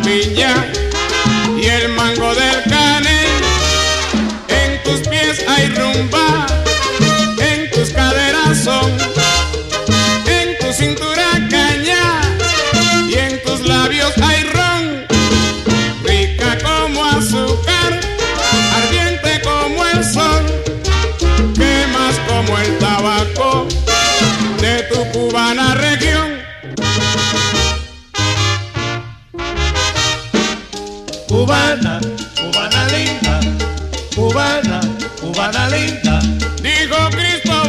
piña y el mango del caney. En tus pies hay rumba, en tus caderas son, en tu cintura caña y en tus labios hay ron. Rica como azúcar, ardiente como el sol, quemas como el tabaco de tu cubana región. Cubana, cubana linda, cubana, cubana linda. Dijo Cristo